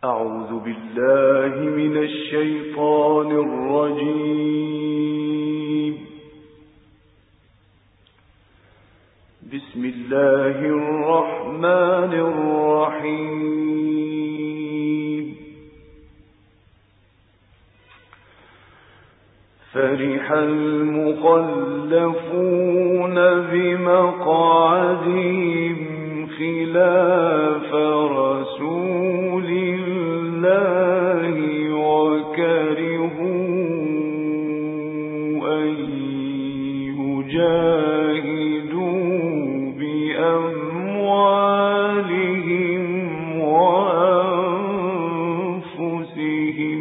أعوذ بالله من الشيطان الرجيم. بسم الله الرحمن الرحيم. فرح المخلفون بمقعدهم خلاف رسول الله وكرهوا أن يجاهدوا بأموالهم وأنفسهم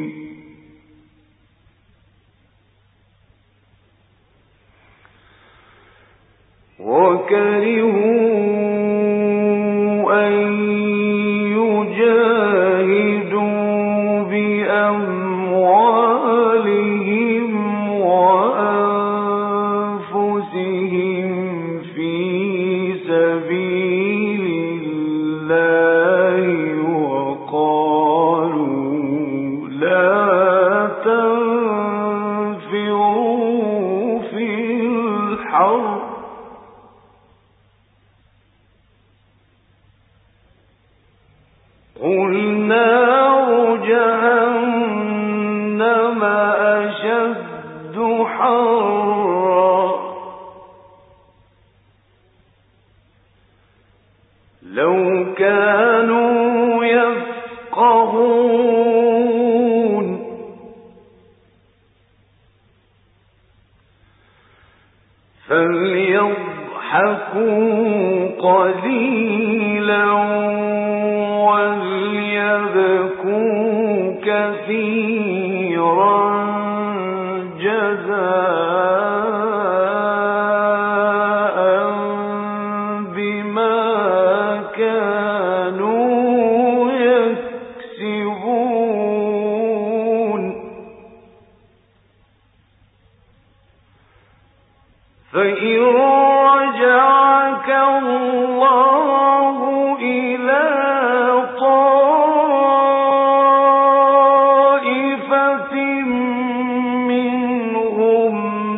في سبيل الله وقالوا لا تنفروا في الحر قل نار جهنم أشد حرا لو كانوا يفقهون فليضحكوا قليلا وليبكوا كثيرا جزاء بما كانوا يكسبون فإن رجعك الله إلى طائفة منهم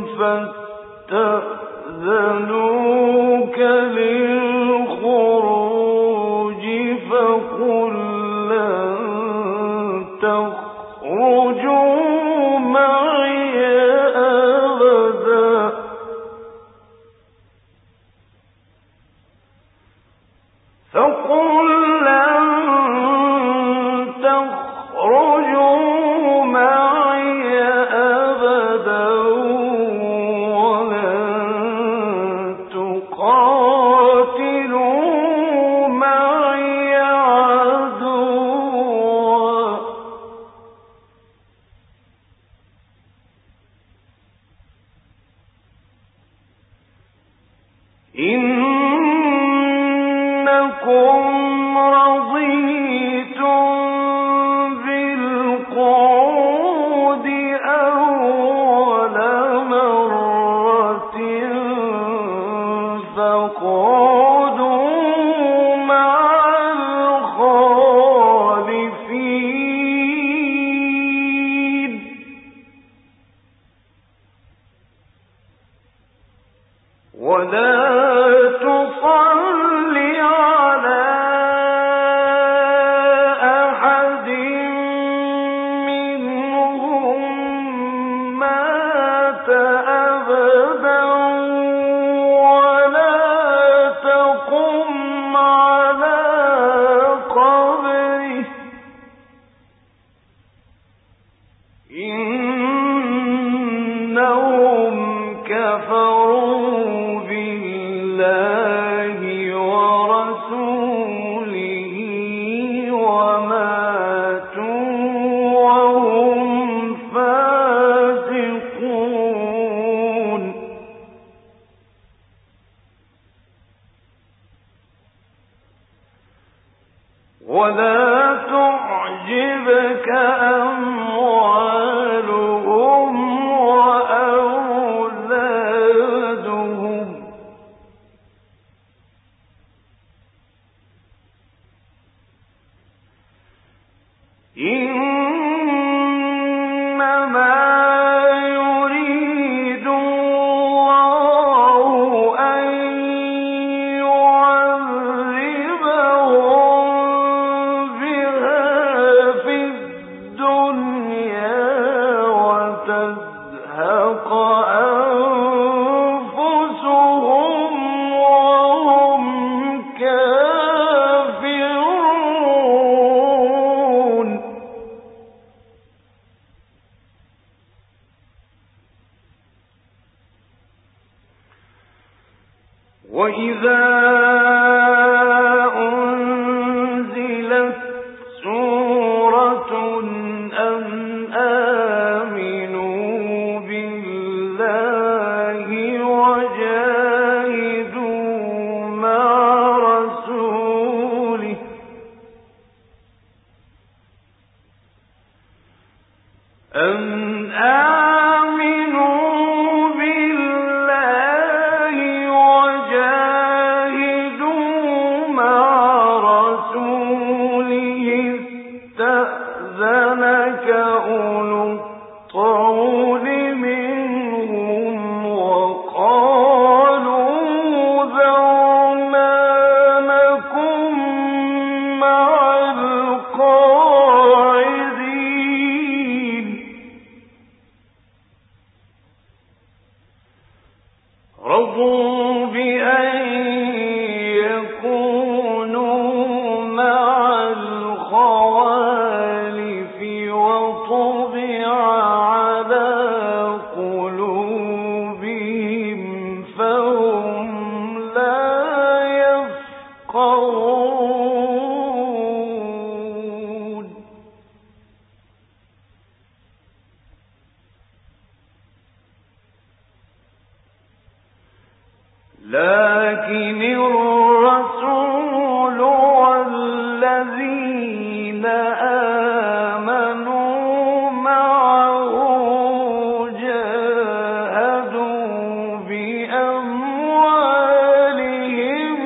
فاستأذنوك للخروج فقل لن تخرجوا معي أبدا فقل لن تخرجوا معي أبدا ولن تقاتلوا معي عدوا إنكم رضيتم بالقعود أول مرة فاقعدوا مع الخالفين ولا تصل على أحد منهم مات أبدا ولا تقم على قبره إنهم كفروا بالله ورسوله وماتوا وهم فاسقون ولا تعجبك أموالهم وأولادهم وإذا أنزلت سورة أن آمنوا بالله وجاهدوا مع رسوله استأذنك أولو الطول منهم وقالوا ذرنا نكن مع القاعدين رضوا بأن يكونوا مع الخوالف وطبع على قلوبهم فهم لا يفقهون لكن الرسول والذين آمنوا معه جاهدوا بأموالهم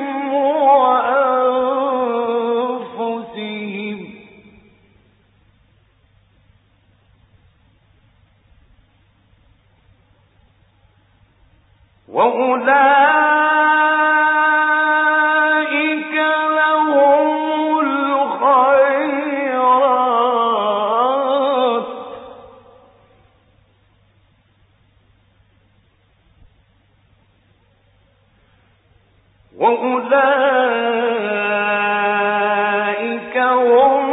وأنفسهم وأولئك لهم الخيرات وأولئك هم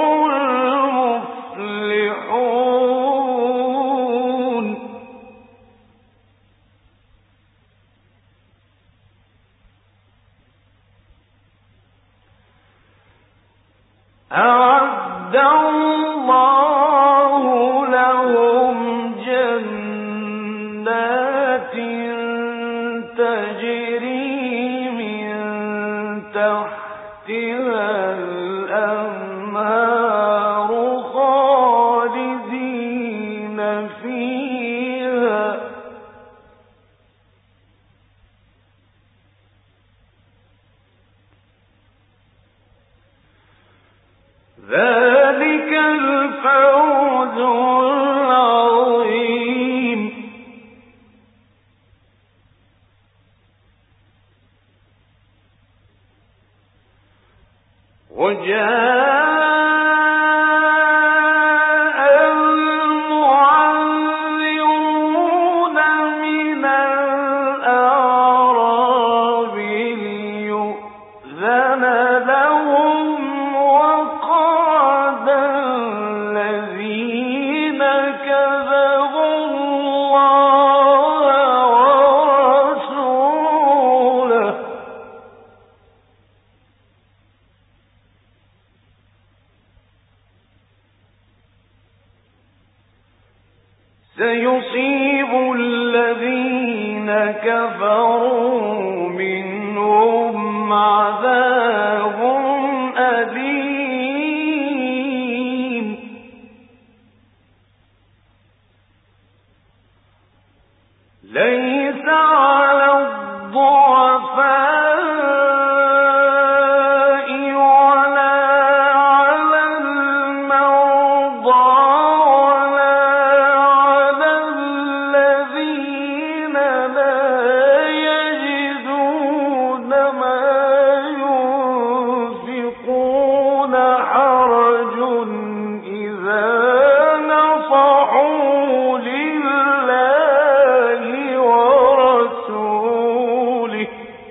المفلحون أعد الله لهم جنات تجري من تحتها الأنهار خالدين فيها ذلك الفوز العظيم وجاء المعذرون من الأعراب ليؤذن لهم وقعد الذين كذبوا الله ورسوله سيصيب الذين كفروا منهم عذاب أليم ليس على الضعفاء ولا على المرضى ولا على الذين لا يجدون ما ينفقون حرج إذا نصحوا لله ورسوله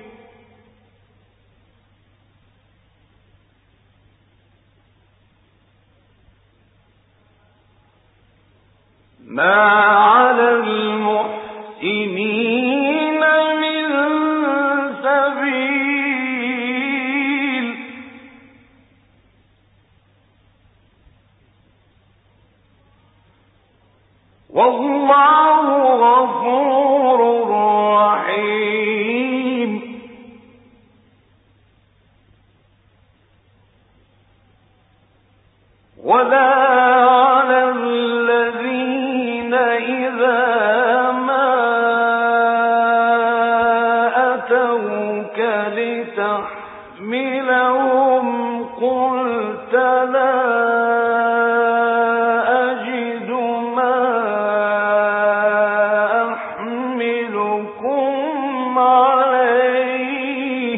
ما على المحسنين من سبيل لك لتحملهم قلت لا أجد ما أحملكم عليه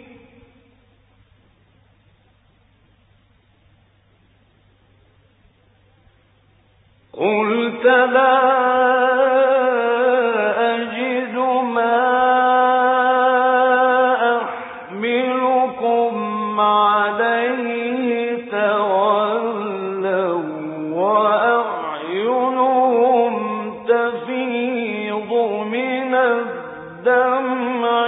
تولوا وأعينهم تفيض من الدمع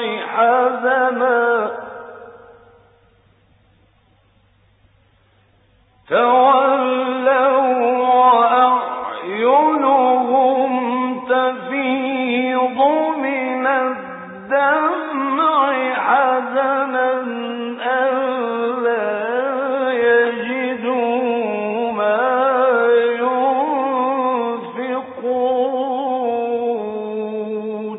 حزنا ألا يجدوا ما ينفقون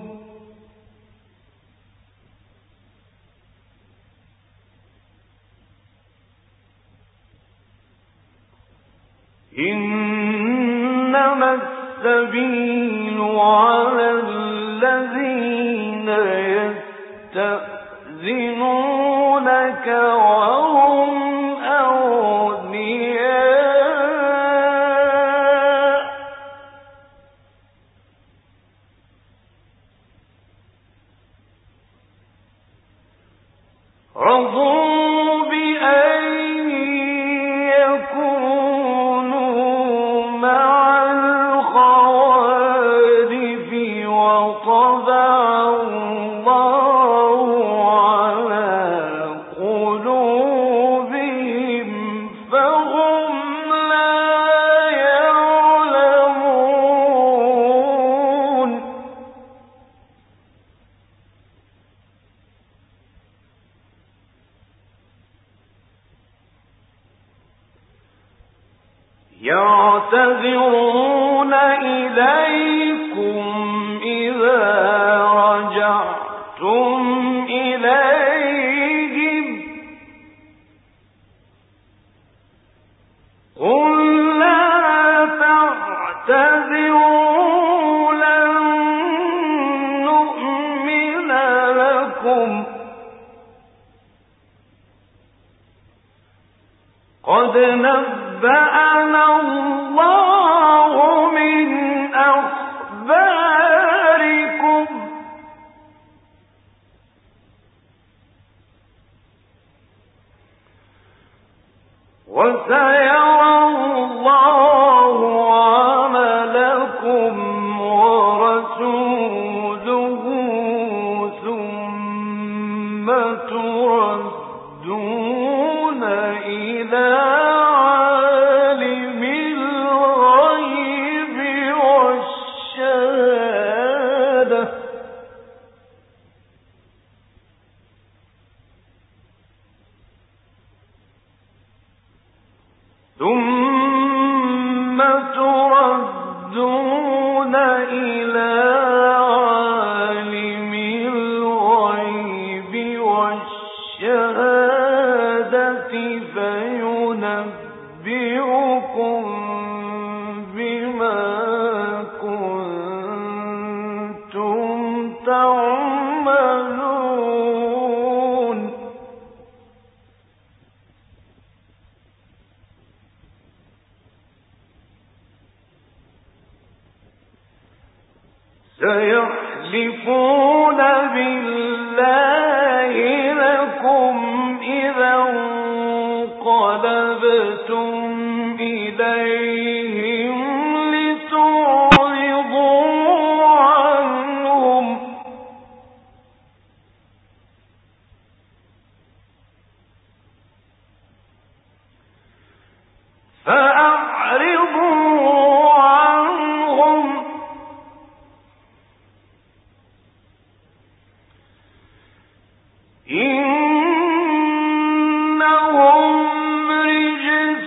إنما السبيل على الذين يستأذنونك وهم أغنياء رضوا بأن يكونوا مع الخوالف وطبع الله على قلوبهم فهم لا يعلمون يعتذرون إليكم إذا رجعتم إليهم قل لا تعتذروا لن نؤمن لكم قد نبأنا الله من أخباركم وسيرى الله عملكم ورسوله ثم تردون إلى عالم الغيب والشهادة ثم تردون إلى عالم الغيب والشهادة فينبئكم بما كنتم تعملون سيحلفون بالله لكم إذا انقلبتم إليهم لتعرضوا عنهم فأعرضوا عنهم إنهم رجس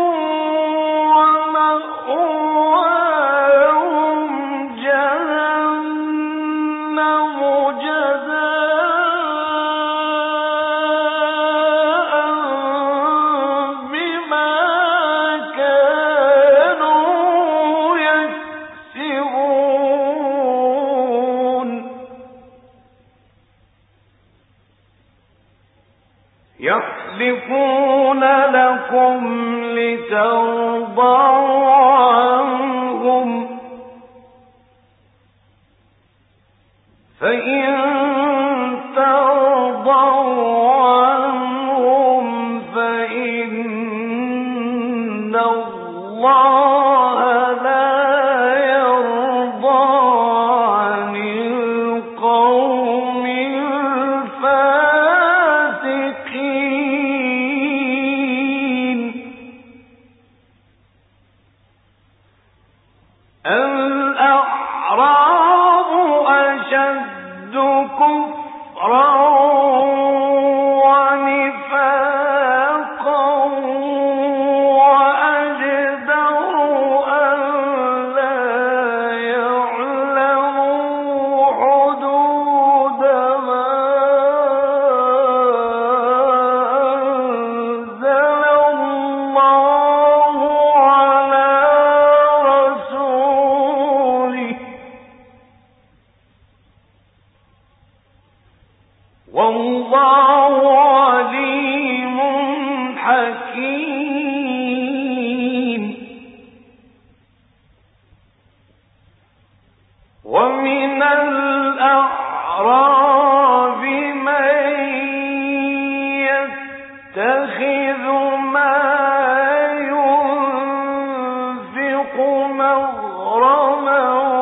ومأواهم جهنم جزاء يحلفون لكم لترضوا عنهم فإن ترضوا عنهم فإن الله لا يرضى عن القوم الفاسقين. الأعراب أشد كفرا ونفاقا وأجدر أن لا يعلموا حدود ما أنزل الله على رسوله والله عليم حكيم. ومن الأعراب من يتخذ ما ينفق مغرما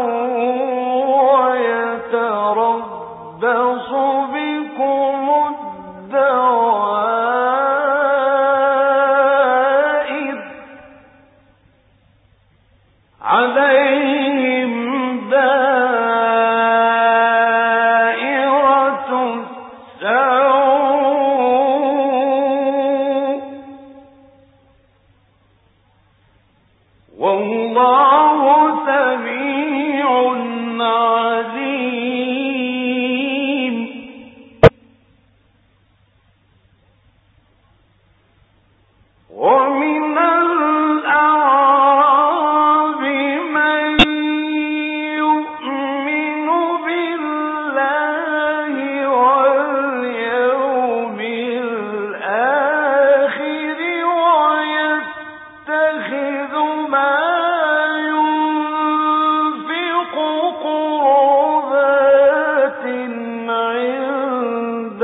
ويتربص بكم الدوائر عليهم دائرة السوء والله سميع عليم. ومن الأعراب من يؤمن بالله واليوم الآخر ويتخذ ما ينفق قربات عند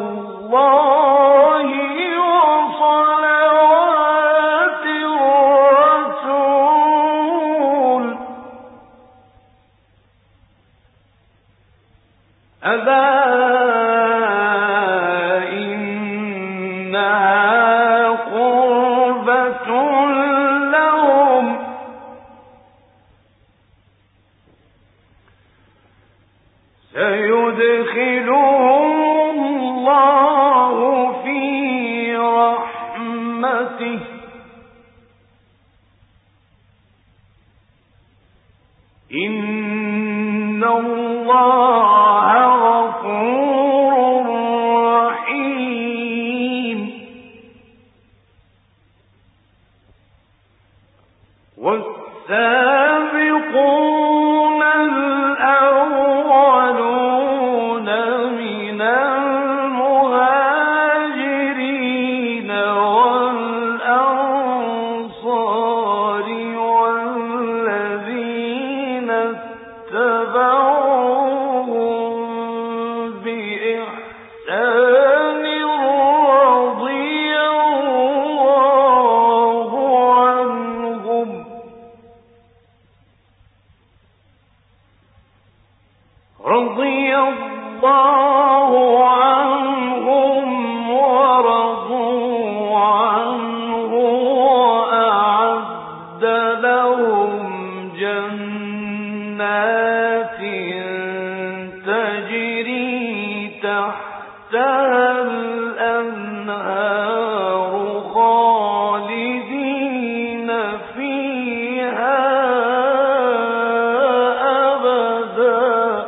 الله وصلوات الرسول ألا إنها قربة لهم سيدخلهم الله في رحمته إن الله غفور رحيم. والسابقون الأولون من المهاجرين والأنصار والذين اتبعوهم بإحسان رضي الله عنهم ورضوا عنه وأعد لهم جنات تجري تحتها الأنهار خالدين فيها أبدا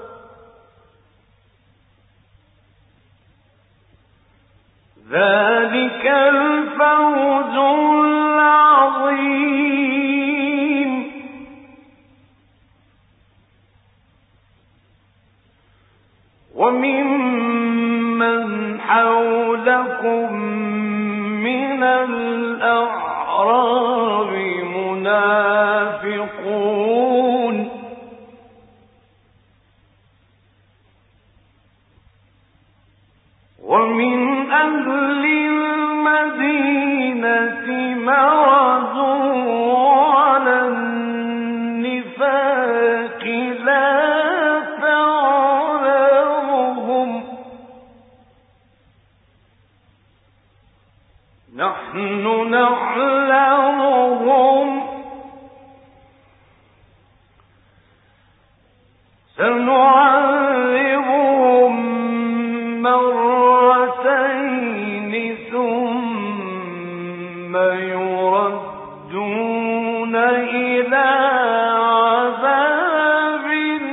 ذلك الفوز العظيم. وممن مَّنْ حَوْلَكُم مِّنَ الْأَعْرَابِ مُنَافِقُونَ وَمِنْ أَهْلِ الْمَدِينَةِ مَرَدُوا عَلَى النِّفَاقِ لَا تَعْلَمُهُمْ ۖ نَحْنُ نَعْلَمُهُمْ ۚ سَنُعَذِّبُهُم مرتين ثم يردون إلى عذاب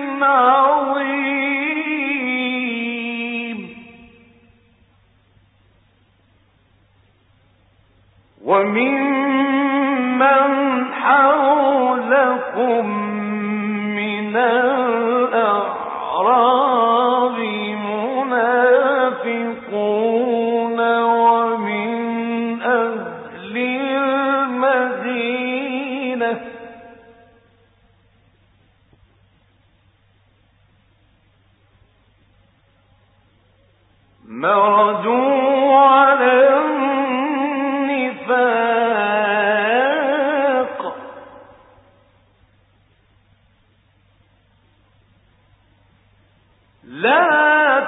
عظيم وممن حولكم من الأعراب منافقون ومن أهل المدينة مردوا على النفاق لا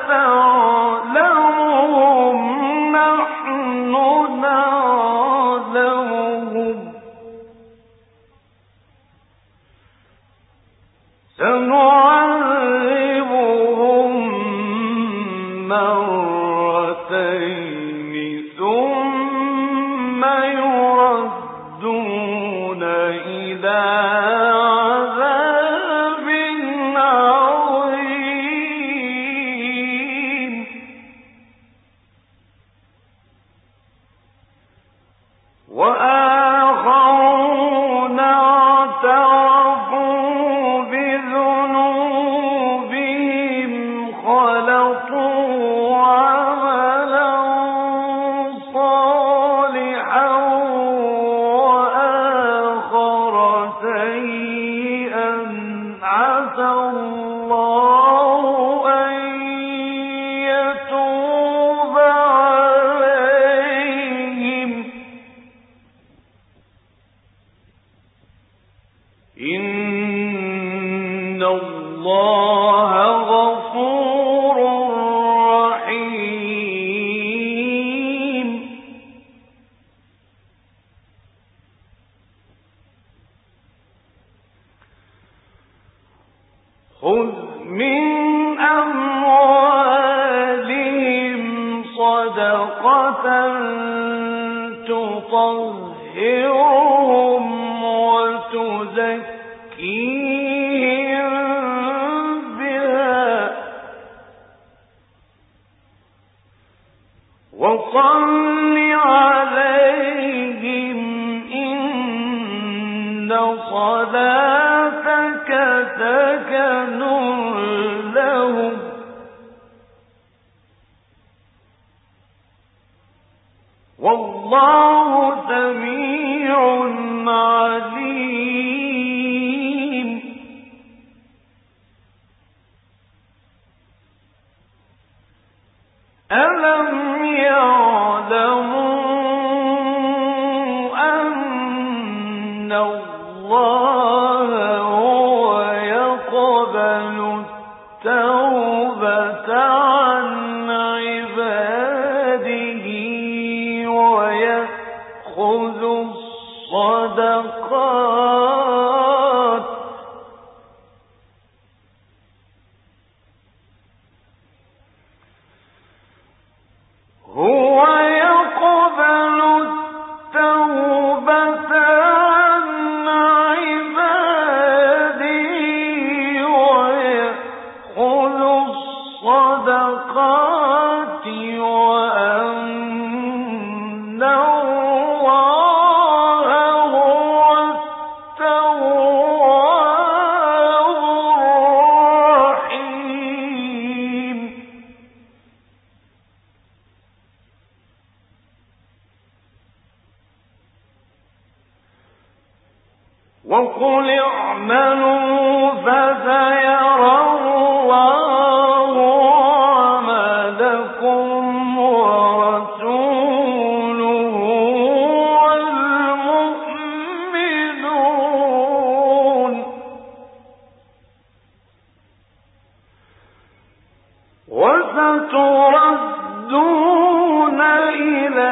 تعلمهم نحن نعلمهم سنعذبهم مرتين ثم يردون إلى عذاب عظيم وآخرون اعترفوا بذنوبهم خلطوا عملا صالحا وآخر سيئا عسى الله أن يتوب عليهم إن الله غفور رحيم خذ من أموالهم صدقة تطهرهم وتزكيهم بها وصل عليهم إن صلاتك سكن لهم والله سميع عليم ألم يعلموا أن الله هو يقبل التوبة عن عباده ويأخذ الصدقات هو يقبل التوبة عن عباده ويأخذ الصدقات وأن الله هو التواب الرحيم وقل اعملوا فسيرى الله عملكم ورسوله والمؤمنون وستردون إلى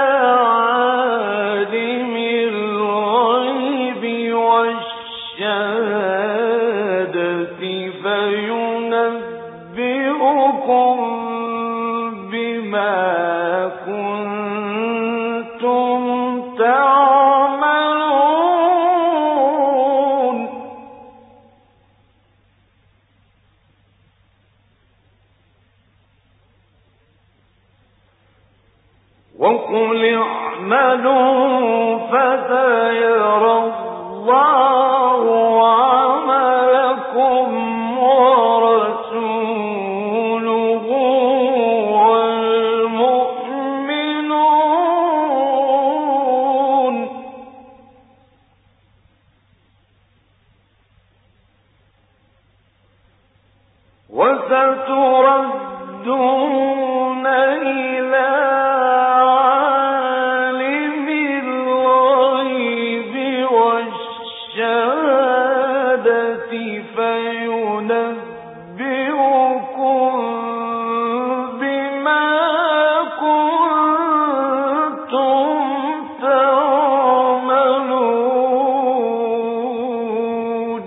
عالم الغيب والشهادة فينبئكم بما كنتم تعملون وقل اعملوا فسيرى الله عملكم ورسوله والمؤمنون وستردون إلى عالم الغيب والشهادة فينبئكم بما كنتم تعملون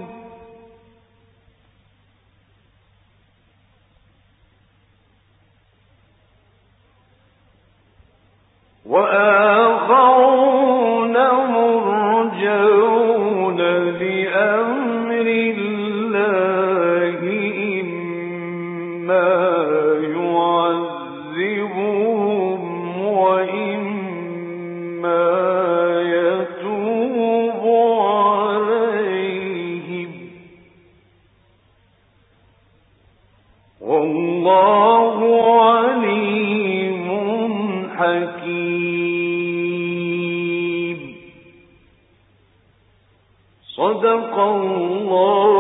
وآخرون مرجون لأمر الله إما يعذبهم وإما يتوب عليهم والله عليم حكيم صدق الله